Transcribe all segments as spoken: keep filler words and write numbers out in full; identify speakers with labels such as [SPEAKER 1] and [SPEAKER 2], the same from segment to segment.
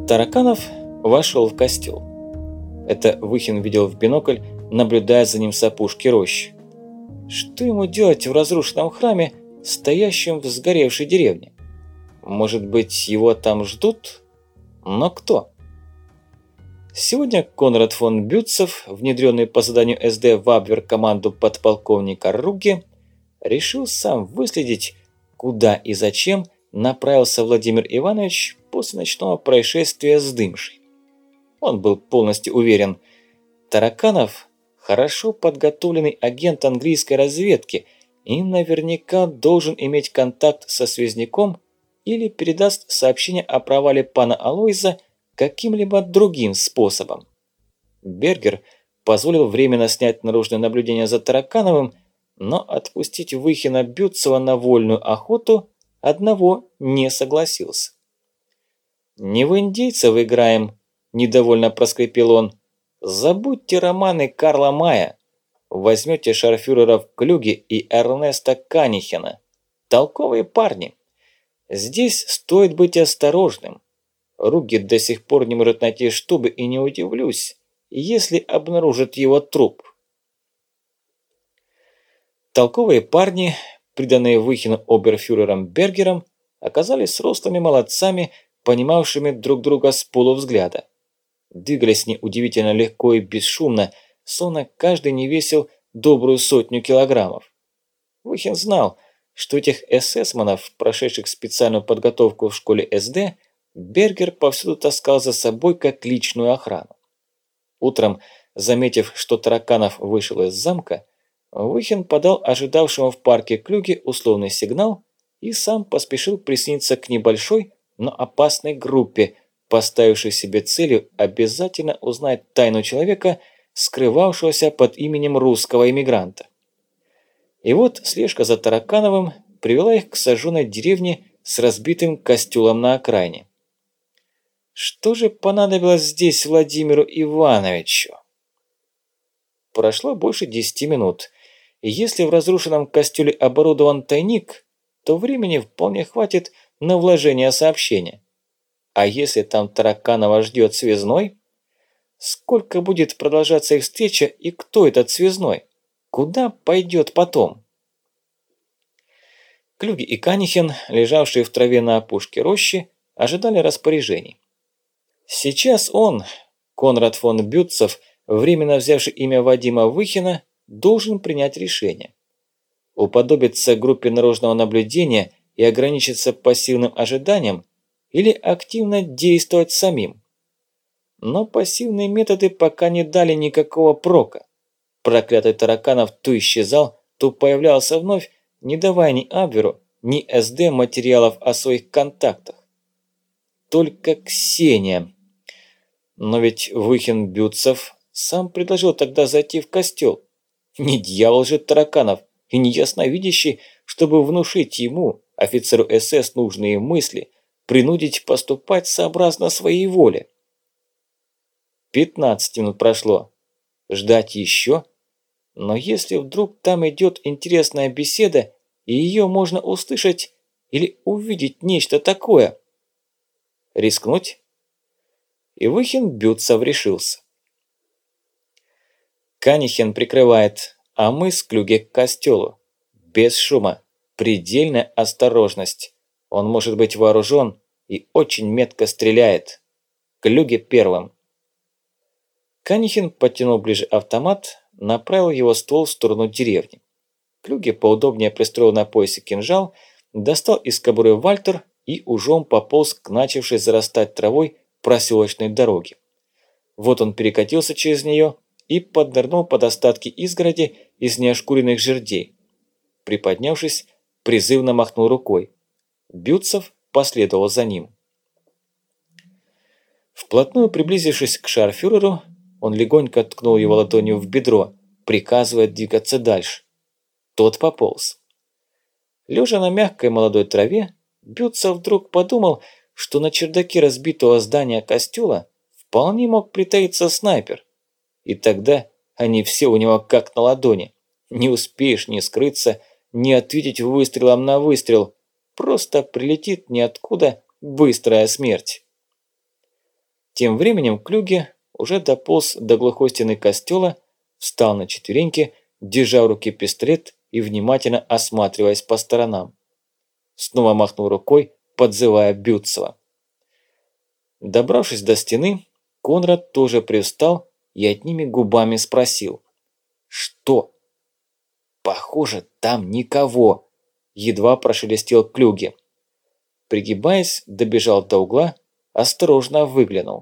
[SPEAKER 1] Тараканов вошел в костел. Это Выхин видел в бинокль, наблюдая за ним с опушки рощи. Что ему делать в разрушенном храме, стоящем в сгоревшей деревне? Может быть, его там ждут? Но кто? Сегодня Конрад фон Бютцев, внедренный по заданию эс дэ в Абвер-команду подполковника Ругге, решил сам выследить, куда и зачем направился Владимир Иванович после ночного происшествия с Дымшей. Он был полностью уверен, Тараканов – хорошо подготовленный агент английской разведки и наверняка должен иметь контакт со связняком или передаст сообщение о провале пана Алойза каким-либо другим способом. Бергер позволил временно снять наружное наблюдение за Таракановым, но отпустить Выхина Бютцева на вольную охоту одного не согласился. «Не в индейцев играем», – недовольно проскрипел он. «Забудьте романы Карла Мая. Возьмете шарфюреров Клюге и Эрнеста Канихена. Толковые парни. Здесь стоит быть осторожным. Ругге до сих пор не может найти штубы, и не удивлюсь, если обнаружит его труп». Толковые парни, приданные Выхину оберфюрером Бергером, оказались рослыми молодцами, понимавшими друг друга с полувзгляда. Двигались они удивительно легко и бесшумно, словно каждый не весил добрую сотню килограммов. Выхин знал, что этих эсэсманов, прошедших специальную подготовку в школе эс дэ, Бергер повсюду таскал за собой как личную охрану. Утром, заметив, что Тараканов вышел из замка, Выхин подал ожидавшему в парке Клюге условный сигнал и сам поспешил присоединиться к небольшой, но опасной группе, поставившей себе целью обязательно узнать тайну человека, скрывавшегося под именем русского иммигранта. И вот слежка за Таракановым привела их к сожженной деревне с разбитым костелом на окраине. Что же понадобилось здесь Владимиру Ивановичу? Прошло больше десяти минут, и если в разрушенном костеле оборудован тайник, то времени вполне хватит на вложение сообщения. А если там Тараканова ждет связной? Сколько будет продолжаться их встреча и кто этот связной? Куда пойдет потом? Клюге и Канихен, лежавшие в траве на опушке рощи, ожидали распоряжений. Сейчас он, Конрад фон Бютцев, временно взявший имя Вадима Выхина, должен принять решение. Уподобиться группе наружного наблюдения и ограничиться пассивным ожиданием или активно действовать самим. Но пассивные методы пока не дали никакого прока. Проклятый Тараканов то исчезал, то появлялся вновь, не давая ни Абверу, ни эс дэ материалов о своих контактах. Только Ксения. Но ведь Выхин Бютцев сам предложил тогда зайти в костел. Не дьявол же Тараканов и не ясновидящий, чтобы внушить ему, офицеру эс эс, нужные мысли, принудить поступать сообразно своей воле. пятнадцать минут прошло. Ждать еще? Но если вдруг там идет интересная беседа, и ее можно услышать или увидеть нечто такое? Рискнуть? И Выхин Бютцев решился. Канихен прикрывает, а мы с Клюге к костелу. Без шума. Предельная осторожность. Он может быть вооружен и очень метко стреляет. Клюге первым. Канихен подтянул ближе автомат, направил его ствол в сторону деревни. Клюге поудобнее пристроил на поясе кинжал, достал из кобуры Вальтер и ужом пополз к начавшей зарастать травой проселочной дороге. Вот он перекатился через нее и поднырнул под остатки изгороди из неошкуренных жердей. Приподнявшись, призывно махнул рукой. Бютцев последовал за ним. Вплотную приблизившись к шарфюреру, он легонько ткнул его ладонью в бедро, приказывая двигаться дальше. Тот пополз. Лежа на мягкой молодой траве, Бютцев вдруг подумал, что на чердаке разбитого здания костела вполне мог притаиться снайпер. И тогда они все у него как на ладони. Не успеешь ни скрыться, ни ответить выстрелом на выстрел. Просто прилетит ниоткуда быстрая смерть. Тем временем Клюге уже дополз до глухой стены костела, встал на четвереньки, держа в руке пистолет и внимательно осматриваясь по сторонам. Снова махнул рукой, подзывая Бютцева. Добравшись до стены, Конрад тоже привстал и одними губами спросил: «Что?» «Похоже, там никого», – едва прошелестел Клюге. Пригибаясь, добежал до угла, осторожно выглянул.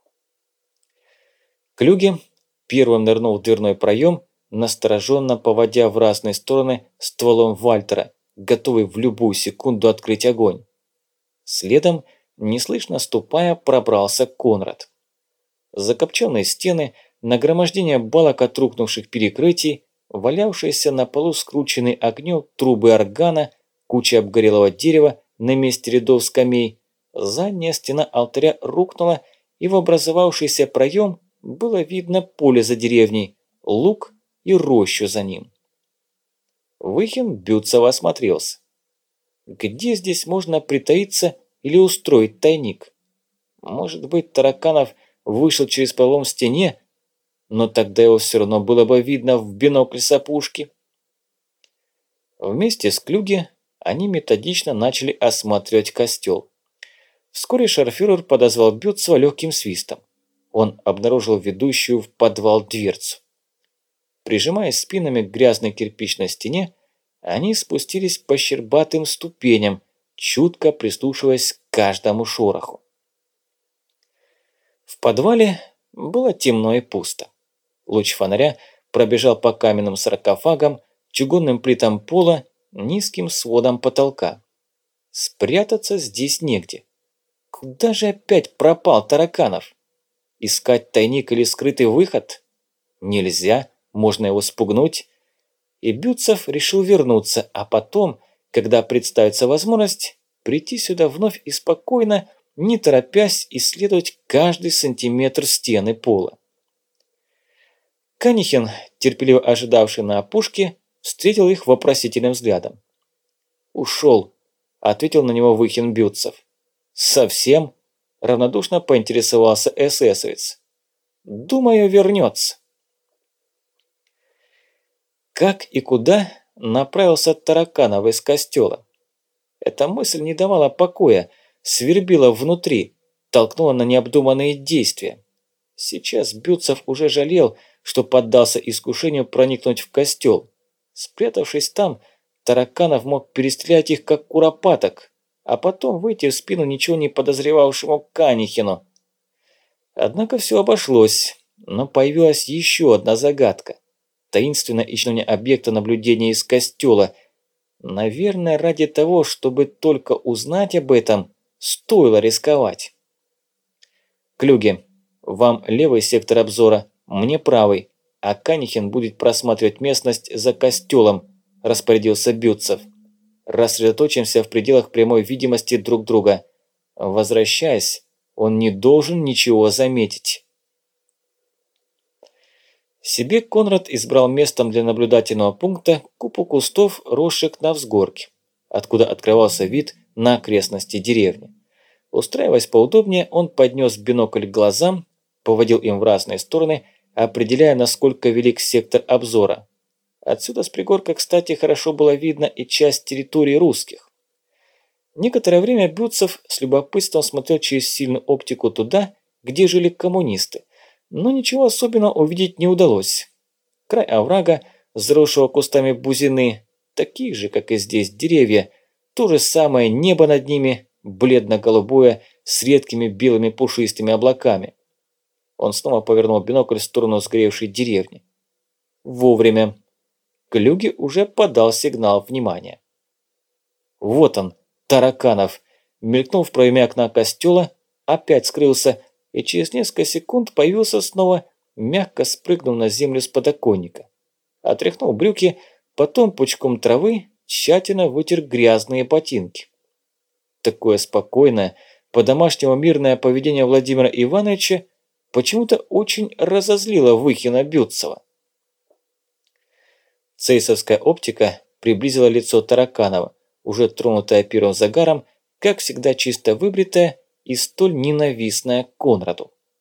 [SPEAKER 1] Клюге первым нырнул в дверной проем, настороженно поводя в разные стороны стволом Вальтера, готовый в любую секунду открыть огонь. Следом, неслышно ступая, пробрался Конрад. Закопченные стены, нагромождение балок от рухнувших перекрытий, валявшиеся на полу скрученные огнем трубы органа, куча обгорелого дерева на месте рядов скамей, задняя стена алтаря рухнула, и в образовавшийся проем было видно поле за деревней, луг и рощу за ним. Выхин Бютцева осмотрелся. Где здесь можно притаиться или устроить тайник? Может быть, Тараканов вышел через пролом в стене, но тогда его все равно было бы видно в бинокль с опушки. Вместе с Клюге они методично начали осматривать костел. Вскоре шарфюрер подозвал Бютцева легким свистом. Он обнаружил ведущую в подвал дверцу. Прижимаясь спинами к грязной кирпичной стене, они спустились по щербатым ступеням, чутко прислушиваясь к каждому шороху. В подвале было темно и пусто. Луч фонаря пробежал по каменным саркофагам, чугунным плитам пола, низким сводам потолка. Спрятаться здесь негде. Куда же опять пропал Тараканов? Искать тайник или скрытый выход? Нельзя, можно его спугнуть. И Бютцев решил вернуться, а потом, когда представится возможность, прийти сюда вновь и спокойно, не торопясь, исследовать каждый сантиметр стены пола. Канихин, терпеливо ожидавший на опушке, встретил их вопросительным взглядом. «Ушел», – ответил на него Выхин Бютцев. «Совсем?» – равнодушно поинтересовался эсэсовец. «Думаю, вернется». Как и куда направился Тараканов из костела? Эта мысль не давала покоя, свербила внутри, толкнула на необдуманные действия. Сейчас Бютцев уже жалел, что поддался искушению проникнуть в костел. Спрятавшись там, Тараканов мог перестрелять их как куропаток, а потом выйти в спину ничего не подозревавшему Канихину. Однако все обошлось, но появилась еще одна загадка. Таинственное исчезновение объекта наблюдения из костела. Наверное, ради того, чтобы только узнать об этом, стоило рисковать. Клюге, вам левый сектор обзора, мне правый, а Канихин будет просматривать местность за костелом, распорядился Бютцев. Рассредоточимся в пределах прямой видимости друг друга. Возвращаясь, он не должен ничего заметить. Себе Конрад избрал местом для наблюдательного пункта купу кустов, росших на взгорке, откуда открывался вид на окрестности деревни. Устраиваясь поудобнее, он поднес бинокль к глазам, поводил им в разные стороны, определяя, насколько велик сектор обзора. Отсюда с пригорка, кстати, хорошо было видно и часть территории русских. Некоторое время Бютцев с любопытством смотрел через сильную оптику туда, где жили коммунисты, но ничего особенного увидеть не удалось. Край оврага, заросшего кустами бузины, такие же, как и здесь, деревья, то же самое небо над ними, бледно-голубое, с редкими белыми пушистыми облаками. Он снова повернул бинокль в сторону сгоревшей деревни. Вовремя. Клюге уже подал сигнал внимания. Вот он, Тараканов, мелькнул в проеме окна костела, опять скрылся и через несколько секунд появился снова, мягко спрыгнув на землю с подоконника. Отряхнул брюки, потом пучком травы тщательно вытер грязные ботинки. Такое спокойное, по-домашнему мирное поведение Владимира Ивановича почему-то очень разозлило Выхина Бютцева. Цейсовская оптика приблизила лицо Тараканова, уже тронутое первым загаром, как всегда чисто выбритое и столь ненавистное Конраду.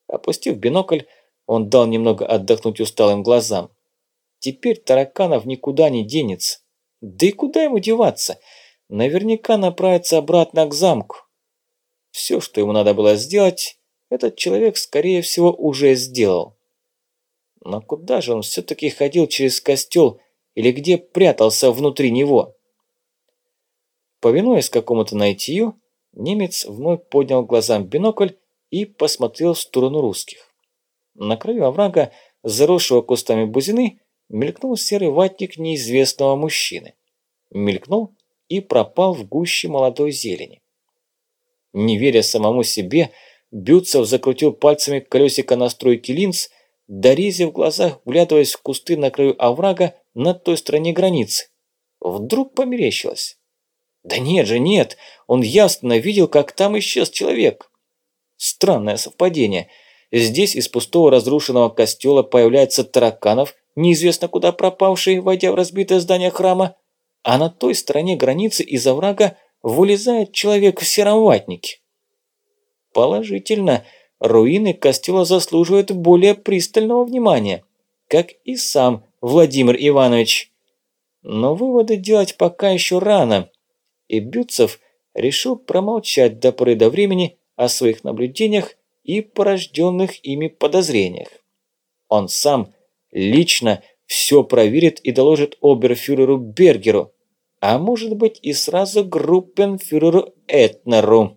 [SPEAKER 1] Опустив бинокль, он дал немного отдохнуть усталым глазам. Теперь Тараканов никуда не денется. Да и куда ему деваться? Наверняка направится обратно к замку. Все, что ему надо было сделать, этот человек, скорее всего, уже сделал. Но куда же он все-таки ходил через костел или где прятался внутри него? Повинуясь какому-то наитию, немец вновь поднял глазам бинокль и посмотрел в сторону русских. На краю оврага, заросшего кустами бузины, мелькнул серый ватник неизвестного мужчины. Мелькнул и пропал в гуще молодой зелени. Не веря самому себе, Бютцев закрутил пальцами колесико настройки линз, дорезя в глазах, вглядываясь в кусты на краю оврага на той стороне границы. Вдруг померещилось. Да нет же, нет, он ясно видел, как там исчез человек. Странное совпадение. Здесь из пустого разрушенного костела появляется Тараканов, неизвестно куда пропавший, войдя в разбитое здание храма, а на той стороне границы из оврага вылезает человек в сером ватнике. Положительно, руины костела заслуживают более пристального внимания, как и сам Владимир Иванович. Но выводы делать пока еще рано, и Бютцев решил промолчать до поры до времени о своих наблюдениях и порожденных ими подозрениях. Он сам лично все проверит и доложит оберфюреру Бергеру, а может быть и сразу группенфюреру Этнеру.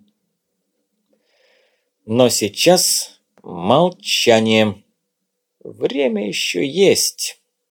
[SPEAKER 1] Но сейчас молчание. Время еще есть.